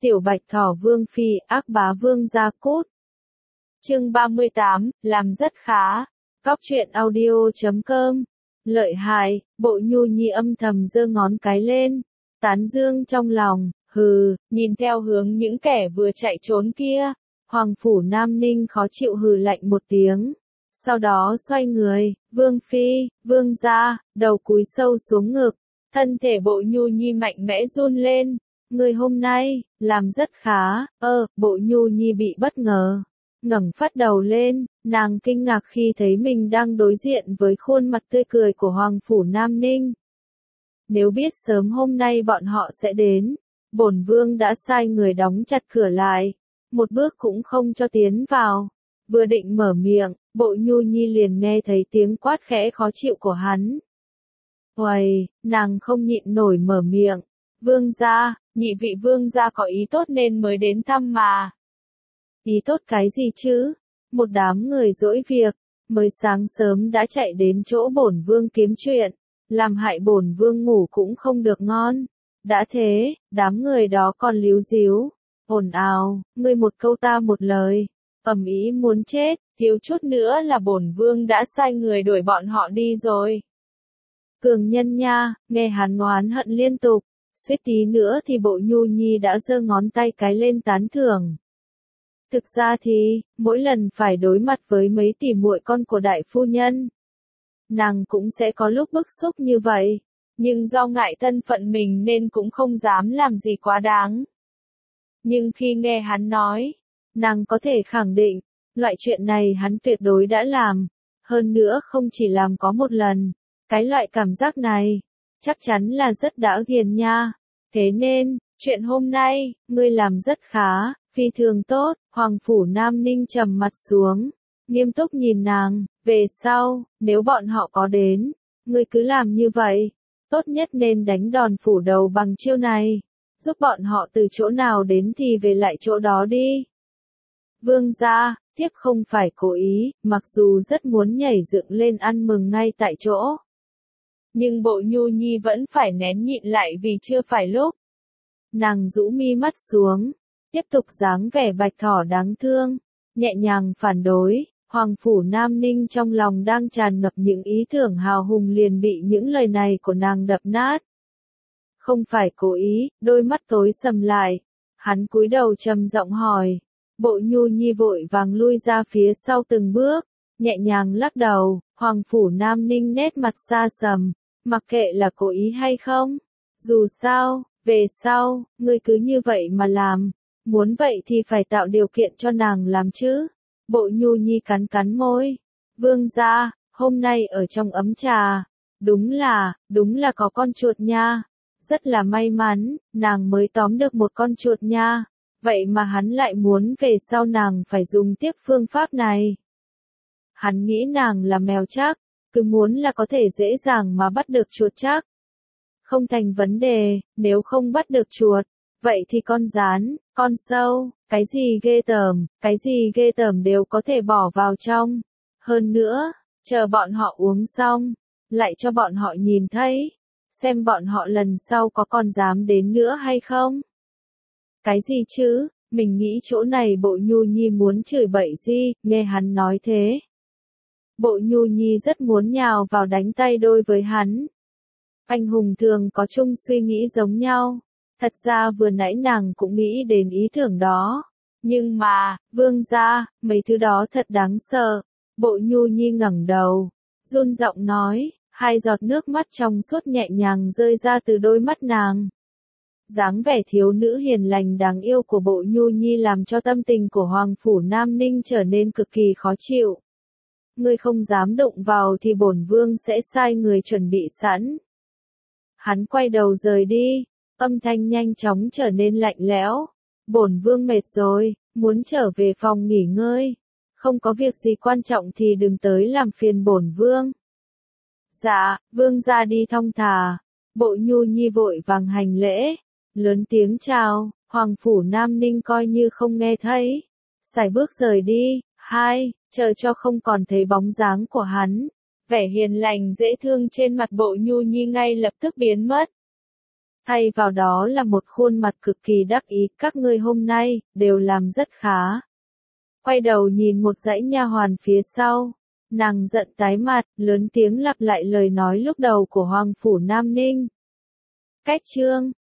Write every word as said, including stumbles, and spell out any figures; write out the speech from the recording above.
Tiểu Bạch Thỏ Vương Phi, ác bá Vương Gia Cút. Chương ba mươi tám, làm rất khá. Góc truyện audio chấm com. Lợi hại, Bộ Nhu Nhi âm thầm giơ ngón cái lên, tán dương trong lòng, hừ, nhìn theo hướng những kẻ vừa chạy trốn kia. Hoàng phủ Nam Ninh khó chịu hừ lạnh một tiếng. Sau đó xoay người, Vương Phi, Vương Gia, đầu cúi sâu xuống ngực. Thân thể Bộ Nhu Nhi mạnh mẽ run lên. Người hôm nay, làm rất khá, ơ, Bộ Nhu Nhi bị bất ngờ. Ngẩng phát đầu lên, nàng kinh ngạc khi thấy mình đang đối diện với khuôn mặt tươi cười của Hoàng phủ Nam Ninh. Nếu biết sớm hôm nay bọn họ sẽ đến, bổn vương đã sai người đóng chặt cửa lại, một bước cũng không cho tiến vào. Vừa định mở miệng, Bộ Nhu Nhi liền nghe thấy tiếng quát khẽ khó chịu của hắn. Uầy, nàng không nhịn nổi mở miệng. Vương gia, nhị vị vương gia có ý tốt nên mới đến thăm mà. Ý tốt cái gì chứ? Một đám người dỗi việc, mới sáng sớm đã chạy đến chỗ bổn vương kiếm chuyện, làm hại bổn vương ngủ cũng không được ngon. Đã thế, đám người đó còn líu díu, ồn ào, ngươi một câu ta một lời, ầm ĩ muốn chết, thiếu chút nữa là bổn vương đã sai người đuổi bọn họ đi rồi. Cường nhân nha, nghe hắn oán hận liên tục, suýt tí nữa thì Bộ Nhu Nhi đã giơ ngón tay cái lên tán thưởng. Thực ra thì, mỗi lần phải đối mặt với mấy tỷ muội con của đại phu nhân, nàng cũng sẽ có lúc bức xúc như vậy, nhưng do ngại thân phận mình nên cũng không dám làm gì quá đáng. Nhưng khi nghe hắn nói, nàng có thể khẳng định, loại chuyện này hắn tuyệt đối đã làm, hơn nữa không chỉ làm có một lần, cái loại cảm giác này, chắc chắn là rất đã ghiền nha. Thế nên, chuyện hôm nay, ngươi làm rất khá, phi thường tốt. Hoàng phủ Nam Ninh trầm mặt xuống, nghiêm túc nhìn nàng, về sau, nếu bọn họ có đến, ngươi cứ làm như vậy, tốt nhất nên đánh đòn phủ đầu bằng chiêu này, giúp bọn họ từ chỗ nào đến thì về lại chỗ đó đi. Vương gia, tiếp không phải cố ý, mặc dù rất muốn nhảy dựng lên ăn mừng ngay tại chỗ. Nhưng Bộ Nhu Nhi vẫn phải nén nhịn lại vì chưa phải lúc. Nàng rũ mi mắt xuống, tiếp tục dáng vẻ bạch thỏ đáng thương, nhẹ nhàng phản đối. Hoàng phủ Nam Ninh trong lòng đang tràn ngập những ý tưởng hào hùng liền bị những lời này của nàng đập nát. Không phải cố ý, đôi mắt tối sầm lại. Hắn cúi đầu trầm giọng hỏi. Bộ Nhu Nhi vội vàng lui ra phía sau từng bước, nhẹ nhàng lắc đầu. Hoàng phủ Nam Ninh nét mặt xa sầm, mặc kệ là cố ý hay không. Dù sao, về sau, ngươi cứ như vậy mà làm. Muốn vậy thì phải tạo điều kiện cho nàng làm chứ. Bộ Nhu Nhi cắn cắn môi. Vương gia, hôm nay ở trong ấm trà, đúng là, đúng là có con chuột nha. Rất là may mắn, nàng mới tóm được một con chuột nha. Vậy mà hắn lại muốn về sau nàng phải dùng tiếp phương pháp này. Hắn nghĩ nàng là mèo chắc, cứ muốn là có thể dễ dàng mà bắt được chuột chắc. Không thành vấn đề, nếu không bắt được chuột, vậy thì con gián, con sâu, cái gì ghê tởm, cái gì ghê tởm đều có thể bỏ vào trong. Hơn nữa, chờ bọn họ uống xong, lại cho bọn họ nhìn thấy, xem bọn họ lần sau có còn dám đến nữa hay không. Cái gì chứ, mình nghĩ chỗ này Bộ Nhu Nhi muốn chửi bậy gì, nghe hắn nói thế. Bộ Nhu Nhi rất muốn nhào vào đánh tay đôi với hắn. Anh hùng thường có chung suy nghĩ giống nhau. Thật ra vừa nãy nàng cũng nghĩ đến ý tưởng đó. Nhưng mà, vương gia, mấy thứ đó thật đáng sợ. Bộ Nhu Nhi ngẩng đầu, run giọng nói, hai giọt nước mắt trong suốt nhẹ nhàng rơi ra từ đôi mắt nàng. Dáng vẻ thiếu nữ hiền lành đáng yêu của Bộ Nhu Nhi làm cho tâm tình của Hoàng phủ Nam Ninh trở nên cực kỳ khó chịu. Ngươi không dám đụng vào thì bổn vương sẽ sai người chuẩn bị sẵn. Hắn quay đầu rời đi, âm thanh nhanh chóng trở nên lạnh lẽo. Bổn vương mệt rồi, muốn trở về phòng nghỉ ngơi. Không có việc gì quan trọng thì đừng tới làm phiền bổn vương. Dạ, vương ra đi thong thả. Bộ Nhu Nhi vội vàng hành lễ, lớn tiếng chào. Hoàng phủ Nam Ninh coi như không nghe thấy, sải bước rời đi. Hai, chờ cho không còn thấy bóng dáng của hắn. Vẻ hiền lành dễ thương trên mặt Bộ Nhu Nhi ngay lập tức biến mất. Thay vào đó là một khuôn mặt cực kỳ đắc ý, các ngươi hôm nay, đều làm rất khá. Quay đầu nhìn một dãy nha hoàn phía sau, nàng giận tái mặt, lớn tiếng lặp lại lời nói lúc đầu của Hoàng phủ Nam Ninh. Cách chương